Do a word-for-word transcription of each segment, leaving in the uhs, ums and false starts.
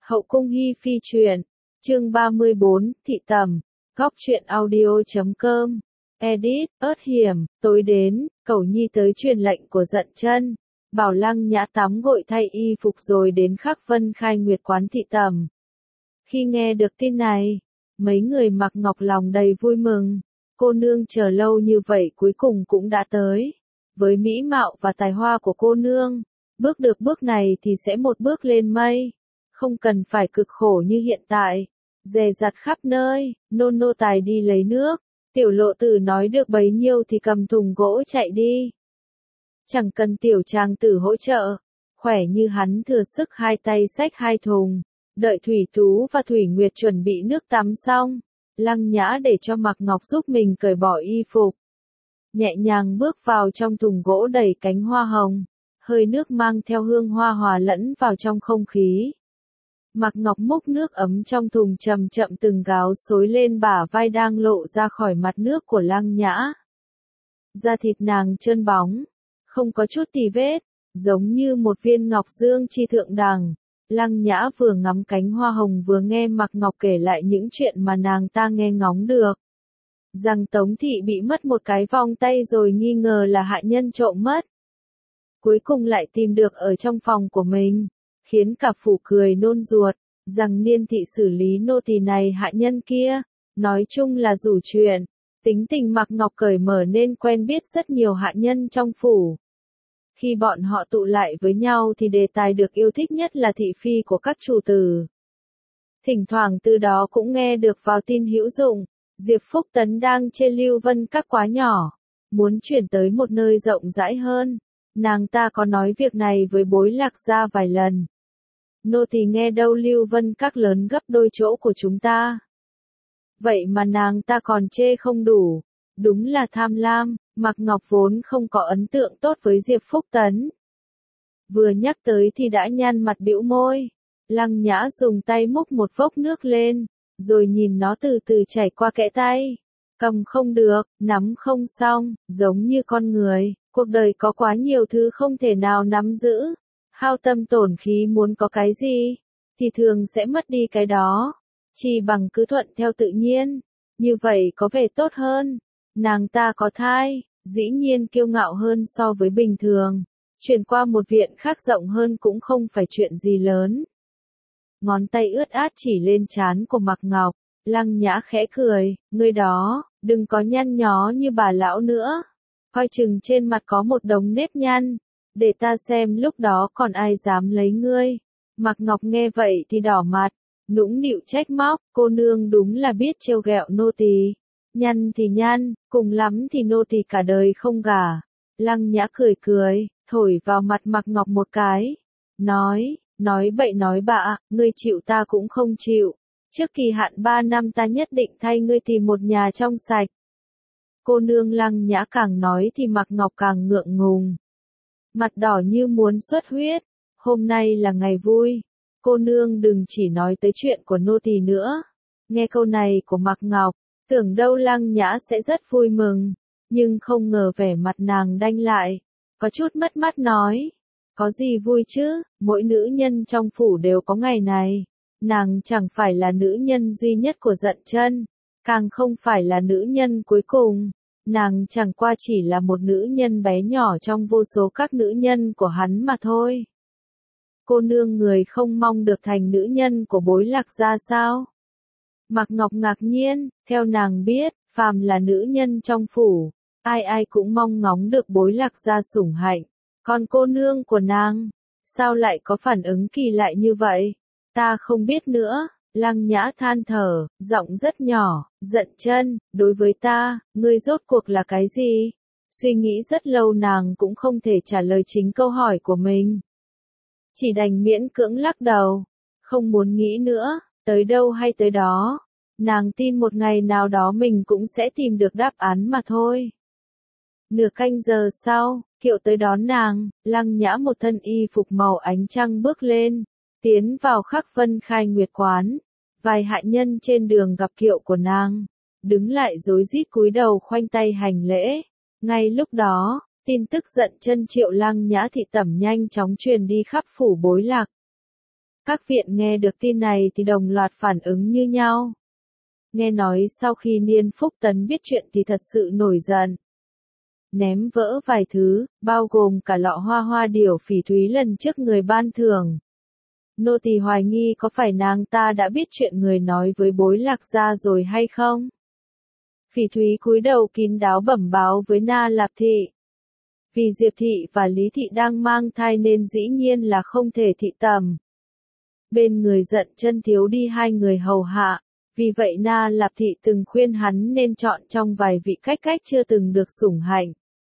Hậu cung hi phi truyện, chương ba mươi bốn, thị tầm, góc truyện audio.com, edit, ớt hiểm, tối đến, Cẩu Nhi tới truyền lệnh của Dận Chân, bảo Lăng Nhã tắm gội thay y phục rồi đến Khắc Vân Khai Nguyệt quán thị tầm. Khi nghe được tin này, mấy người Mặc Ngọc lòng đầy vui mừng, cô nương chờ lâu như vậy cuối cùng cũng đã tới. Với mỹ mạo và tài hoa của cô nương, bước được bước này thì sẽ một bước lên mây. Không cần phải cực khổ như hiện tại, dè dặt khắp nơi, nôn nô tài đi lấy nước, tiểu lộ tử nói được bấy nhiêu thì cầm thùng gỗ chạy đi. Chẳng cần tiểu trang tử hỗ trợ, khỏe như hắn thừa sức hai tay xách hai thùng, đợi Thủy Tú và Thủy Nguyệt chuẩn bị nước tắm xong, Lăng Nhã để cho Mặc Ngọc giúp mình cởi bỏ y phục. Nhẹ nhàng bước vào trong thùng gỗ đầy cánh hoa hồng, hơi nước mang theo hương hoa hòa lẫn vào trong không khí. Mặc Ngọc múc nước ấm trong thùng chậm chậm từng gáo xối lên bả vai đang lộ ra khỏi mặt nước của Lăng Nhã. Da thịt nàng trơn bóng, không có chút tì vết, giống như một viên ngọc dương chi thượng đẳng. Lăng Nhã vừa ngắm cánh hoa hồng vừa nghe Mặc Ngọc kể lại những chuyện mà nàng ta nghe ngóng được. Rằng Tống Thị bị mất một cái vòng tay rồi nghi ngờ là hạ nhân trộm mất. Cuối cùng lại tìm được ở trong phòng của mình, khiến cả phủ cười nôn ruột, rằng Niên Thị xử lý nô tỳ này hạ nhân kia, nói chung là rủ chuyện. Tính tình Mặc Ngọc cởi mở nên quen biết rất nhiều hạ nhân trong phủ. Khi bọn họ tụ lại với nhau thì đề tài được yêu thích nhất là thị phi của các chủ tử. Thỉnh thoảng từ đó cũng nghe được vào tin hữu dụng, Diệp Phúc Tấn đang trên Lưu Vân Các quá nhỏ, muốn chuyển tới một nơi rộng rãi hơn. Nàng ta có nói việc này với Bối Lạc Gia vài lần. Nô tỳ nghe đâu Lưu Vân Các lớn gấp đôi chỗ của chúng ta. Vậy mà nàng ta còn chê không đủ. Đúng là tham lam. Mặc Ngọc vốn không có ấn tượng tốt với Diệp Phúc Tấn. Vừa nhắc tới thì đã nhăn mặt bĩu môi. Lăng Nhã dùng tay múc một vốc nước lên, rồi nhìn nó từ từ chảy qua kẽ tay. Cầm không được, nắm không xong, giống như con người, cuộc đời có quá nhiều thứ không thể nào nắm giữ. Hao tâm tổn khí muốn có cái gì, thì thường sẽ mất đi cái đó. Chỉ bằng cứ thuận theo tự nhiên, như vậy có vẻ tốt hơn. Nàng ta có thai, dĩ nhiên kiêu ngạo hơn so với bình thường. Chuyển qua một viện khác rộng hơn cũng không phải chuyện gì lớn. Ngón tay ướt át chỉ lên trán của Mặc Ngọc, Lăng Nhã khẽ cười, ngươi đó, đừng có nhăn nhó như bà lão nữa. Coi chừng trên mặt có một đống nếp nhăn, để ta xem lúc đó còn ai dám lấy ngươi. Mặc Ngọc nghe vậy thì đỏ mặt, nũng nịu trách móc, cô nương đúng là biết trêu ghẹo nô tỳ. Nhăn thì nhăn, cùng lắm thì nô tỳ cả đời không gả. Lăng Nhã cười cười, thổi vào mặt Mặc Ngọc một cái, nói, nói bậy nói bạ, ngươi chịu ta cũng không chịu. Trước kỳ hạn ba năm ta nhất định thay ngươi tìm một nhà trong sạch. Cô nương. Lăng Nhã càng nói thì Mặc Ngọc càng ngượng ngùng. Mặt đỏ như muốn xuất huyết. Hôm nay là ngày vui. Cô nương đừng chỉ nói tới chuyện của nô tỳ nữa. Nghe câu này của Mặc Ngọc, tưởng đâu Lăng Nhã sẽ rất vui mừng. Nhưng không ngờ vẻ mặt nàng đanh lại. Có chút mất mát nói. Có gì vui chứ, mỗi nữ nhân trong phủ đều có ngày này. Nàng chẳng phải là nữ nhân duy nhất của Dận Chân, càng không phải là nữ nhân cuối cùng. Nàng chẳng qua chỉ là một nữ nhân bé nhỏ trong vô số các nữ nhân của hắn mà thôi. Cô nương người không mong được thành nữ nhân của Bối Lạc Gia sao? Mặc Ngọc ngạc nhiên, theo nàng biết, phàm là nữ nhân trong phủ, ai ai cũng mong ngóng được Bối Lạc Gia sủng hạnh. Còn cô nương của nàng, sao lại có phản ứng kỳ lạ như vậy? Ta không biết nữa. Lăng Nhã than thở, giọng rất nhỏ, Dận Chân, đối với ta, ngươi rốt cuộc là cái gì? Suy nghĩ rất lâu nàng cũng không thể trả lời chính câu hỏi của mình. Chỉ đành miễn cưỡng lắc đầu, không muốn nghĩ nữa, tới đâu hay tới đó. Nàng tin một ngày nào đó mình cũng sẽ tìm được đáp án mà thôi. Nửa canh giờ sau, Kiệu tới đón nàng, Lăng Nhã một thân y phục màu ánh trăng bước lên, tiến vào Khắc Vân Khai Nguyệt quán. Vài hạ nhân trên đường gặp Kiệu của nàng, đứng lại rối rít cúi đầu khoanh tay hành lễ. Ngay lúc đó, tin tức Dận Chân triệu Lăng Nhã thị tẩm nhanh chóng truyền đi khắp phủ Bối Lạc. Các viện nghe được tin này thì đồng loạt phản ứng như nhau. Nghe nói sau khi Niên Phúc Tấn biết chuyện thì thật sự nổi giận. Ném vỡ vài thứ, bao gồm cả lọ hoa hoa điểu Phỉ Thúy lần trước người ban thưởng. Nô tỳ hoài nghi có phải nàng ta đã biết chuyện người nói với Bối Lạc Gia rồi hay không? Phỉ Thúy cúi đầu kín đáo bẩm báo với Na Lạp Thị. Vì Diệp Thị và Lý Thị đang mang thai nên dĩ nhiên là không thể thị tầm. Bên người Dận Chân thiếu đi hai người hầu hạ, vì vậy Na Lạp Thị từng khuyên hắn nên chọn trong vài vị cách cách chưa từng được sủng hạnh.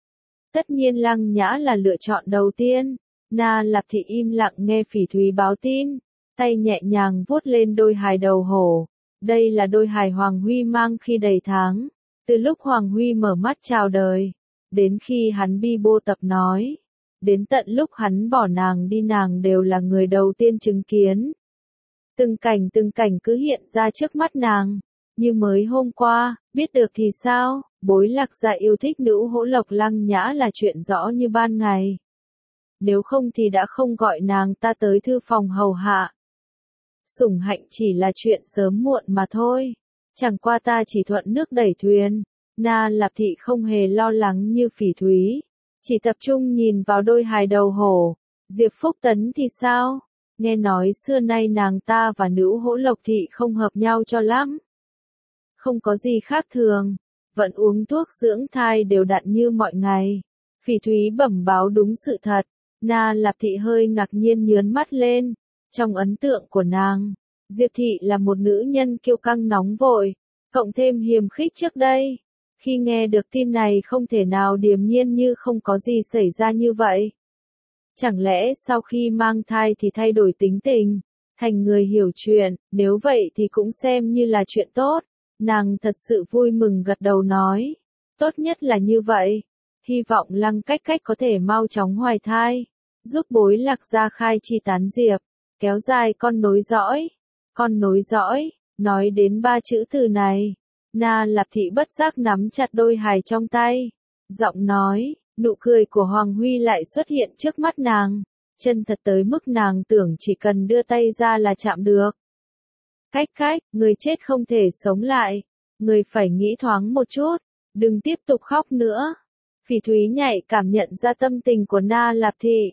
Tất nhiên Lăng Nhã là lựa chọn đầu tiên. Na Lạp Thị im lặng nghe Phỉ Thúy báo tin, tay nhẹ nhàng vuốt lên đôi hài đầu hổ. Đây là đôi hài Hoàng Huy mang khi đầy tháng, từ lúc Hoàng Huy mở mắt chào đời, đến khi hắn bi bô tập nói, đến tận lúc hắn bỏ nàng đi nàng đều là người đầu tiên chứng kiến. Từng cảnh từng cảnh cứ hiện ra trước mắt nàng, như mới hôm qua, biết được thì sao, Bối Lạc Gia yêu thích nữ hỗ Lộc Lăng Nhã là chuyện rõ như ban ngày. Nếu không thì đã không gọi nàng ta tới thư phòng hầu hạ. Sủng hạnh chỉ là chuyện sớm muộn mà thôi. Chẳng qua ta chỉ thuận nước đẩy thuyền. Na Lạp Thị không hề lo lắng như Phỉ Thúy, chỉ tập trung nhìn vào đôi hài đầu hổ. Diệp Phúc Tấn thì sao? Nghe nói xưa nay nàng ta và nữ hỗ Lộc Thị không hợp nhau cho lắm. Không có gì khác thường, vẫn uống thuốc dưỡng thai đều đặn như mọi ngày. Phỉ Thúy bẩm báo đúng sự thật. Na Lạp Thị hơi ngạc nhiên nhớn mắt lên. Trong ấn tượng của nàng, Diệp Thị là một nữ nhân kiêu căng nóng vội, cộng thêm hiềm khích trước đây. Khi nghe được tin này không thể nào điềm nhiên như không có gì xảy ra như vậy. Chẳng lẽ sau khi mang thai thì thay đổi tính tình, thành người hiểu chuyện, nếu vậy thì cũng xem như là chuyện tốt. Nàng thật sự vui mừng gật đầu nói, tốt nhất là như vậy. Hy vọng Lăng Cách Cách có thể mau chóng hoài thai, giúp Bối Lạc Gia khai chi tán diệp, kéo dài con nối dõi. Con nối dõi, nói đến ba chữ từ này, Na Lạp Thị bất giác nắm chặt đôi hài trong tay, giọng nói, nụ cười của Hoàng Huy lại xuất hiện trước mắt nàng, chân thật tới mức nàng tưởng chỉ cần đưa tay ra là chạm được. Cách cách, người chết không thể sống lại, người phải nghĩ thoáng một chút, đừng tiếp tục khóc nữa. Phỉ Thúy nhạy cảm nhận ra tâm tình của Na Lạp Thị.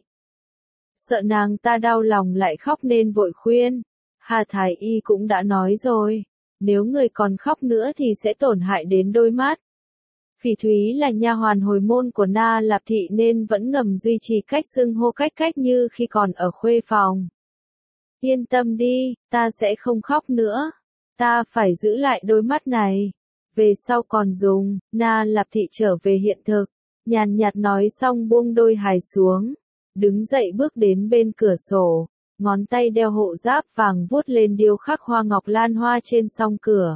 Sợ nàng ta đau lòng lại khóc nên vội khuyên. Hà Thái Y cũng đã nói rồi, nếu người còn khóc nữa thì sẽ tổn hại đến đôi mắt. Phỉ Thúy là nha hoàn hồi môn của Na Lạp Thị nên vẫn ngầm duy trì cách xưng hô cách cách như khi còn ở khuê phòng. Yên tâm đi, ta sẽ không khóc nữa. Ta phải giữ lại đôi mắt này. Về sau còn dùng. Na Lạp Thị trở về hiện thực, nhàn nhạt nói xong buông đôi hài xuống, đứng dậy bước đến bên cửa sổ, ngón tay đeo hộ giáp vàng vuốt lên điêu khắc hoa ngọc lan hoa trên song cửa.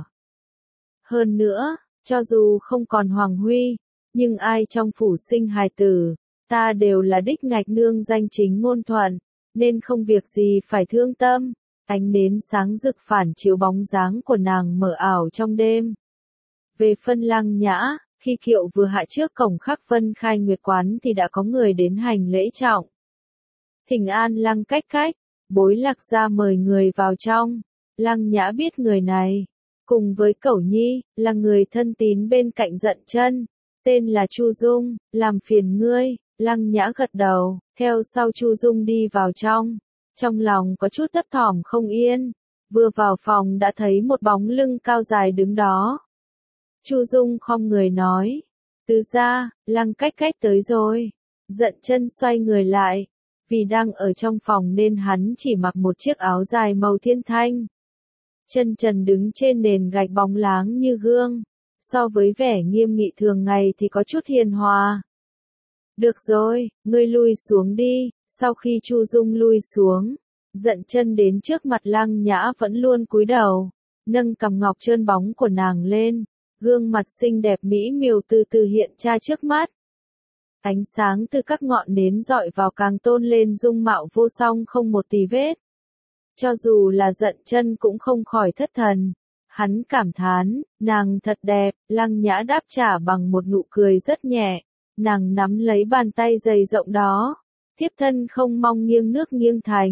Hơn nữa, cho dù không còn Hoàng Huy, nhưng ai trong phủ sinh hài tử, ta đều là đích ngạch nương danh chính ngôn thuận, nên không việc gì phải thương tâm. Ánh nến sáng rực phản chiếu bóng dáng của nàng mờ ảo trong đêm. Về phân Lăng Nhã, khi kiệu vừa hạ trước cổng Khắc Vân Khai Nguyệt Quán thì đã có người đến hành lễ trọng. Thỉnh an Lăng Cách Cách, Bối Lạc Gia mời người vào trong. Lăng Nhã biết người này, cùng với Cẩu Nhi, là người thân tín bên cạnh Dận Chân, tên là Chu Dung, làm phiền ngươi. Lăng Nhã gật đầu, theo sau Chu Dung đi vào trong. Trong lòng có chút thấp thỏm không yên, vừa vào phòng đã thấy một bóng lưng cao dài đứng đó. Chu Dung khom người nói, tứ gia, Lăng Cách Cách tới rồi. Dận Chân xoay người lại, vì đang ở trong phòng nên hắn chỉ mặc một chiếc áo dài màu thiên thanh. Chân trần đứng trên nền gạch bóng láng như gương, so với vẻ nghiêm nghị thường ngày thì có chút hiền hòa. Được rồi, ngươi lui xuống đi. Sau khi Chu Dung lui xuống, Dận Chân đến trước mặt Lăng Nhã vẫn luôn cúi đầu, nâng cằm ngọc trơn bóng của nàng lên, gương mặt xinh đẹp mỹ miều từ từ hiện ra trước mắt. Ánh sáng từ các ngọn nến dọi vào càng tôn lên dung mạo vô song không một tì vết. Cho dù là Dận Chân cũng không khỏi thất thần. Hắn cảm thán, nàng thật đẹp. Lăng Nhã đáp trả bằng một nụ cười rất nhẹ. Nàng nắm lấy bàn tay dày rộng đó. Thiếp thân không mong nghiêng nước nghiêng thành.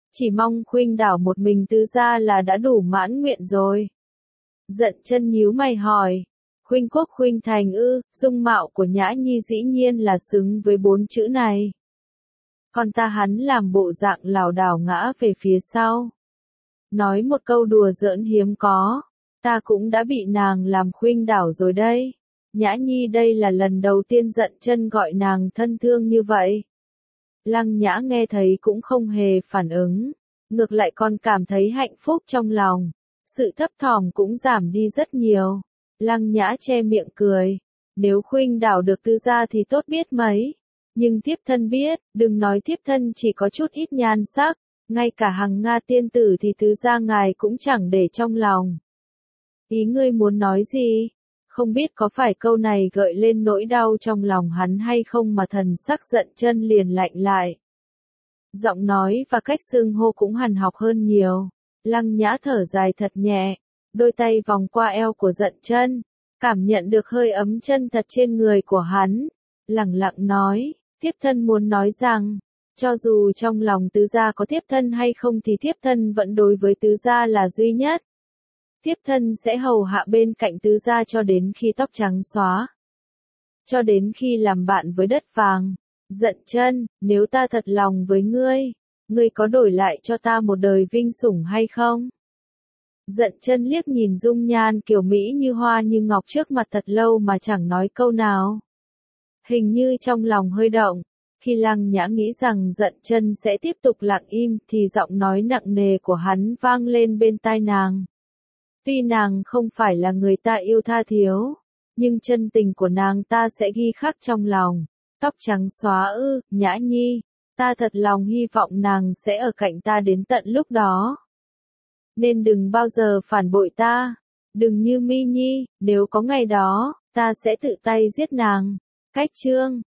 Chỉ mong khuynh đảo một mình tứ gia là đã đủ mãn nguyện rồi. Dận chân nhíu mày hỏi. Khuynh quốc khuynh thành ư, dung mạo của Nhã Nhi dĩ nhiên là xứng với bốn chữ này. Còn ta hắn làm bộ dạng lảo đảo ngã về phía sau. Nói một câu đùa giỡn hiếm có. Ta cũng đã bị nàng làm khuynh đảo rồi đây. Nhã Nhi đây là lần đầu tiên Dận chân gọi nàng thân thương như vậy. Lăng Nhã nghe thấy cũng không hề phản ứng. Ngược lại còn cảm thấy hạnh phúc trong lòng. Sự thấp thỏm cũng giảm đi rất nhiều. Lăng Nhã che miệng cười. Nếu khuynh đảo được tứ gia thì tốt biết mấy. Nhưng thiếp thân biết, đừng nói thiếp thân chỉ có chút ít nhan sắc. Ngay cả Hằng Nga tiên tử thì tứ gia ngài cũng chẳng để trong lòng. Ý ngươi muốn nói gì? Không biết có phải câu này gợi lên nỗi đau trong lòng hắn hay không mà thần sắc Dận chân liền lạnh lại. Giọng nói và cách xưng hô cũng hằn học hơn nhiều. Lăng Nhã thở dài thật nhẹ, đôi tay vòng qua eo của Dận chân, cảm nhận được hơi ấm chân thật trên người của hắn. Lẳng lặng nói, thiếp thân muốn nói rằng, cho dù trong lòng tứ gia có thiếp thân hay không thì thiếp thân vẫn đối với tứ gia là duy nhất. Thiếp thân sẽ hầu hạ bên cạnh tứ gia cho đến khi tóc trắng xóa. Cho đến khi làm bạn với đất vàng. Dận chân, nếu ta thật lòng với ngươi, ngươi có đổi lại cho ta một đời vinh sủng hay không? Dận chân liếc nhìn dung nhan kiều mỹ như hoa như ngọc trước mặt thật lâu mà chẳng nói câu nào. Hình như trong lòng hơi động. Khi Lăng Nhã nghĩ rằng Dận chân sẽ tiếp tục lặng im thì giọng nói nặng nề của hắn vang lên bên tai nàng. Tuy nàng không phải là người ta yêu tha thiếu, nhưng chân tình của nàng ta sẽ ghi khắc trong lòng. Tóc trắng xóa ư, Nhã Nhi, ta thật lòng hy vọng nàng sẽ ở cạnh ta đến tận lúc đó. Nên đừng bao giờ phản bội ta, đừng như Mi Nhi, nếu có ngày đó, ta sẽ tự tay giết nàng. Cách chương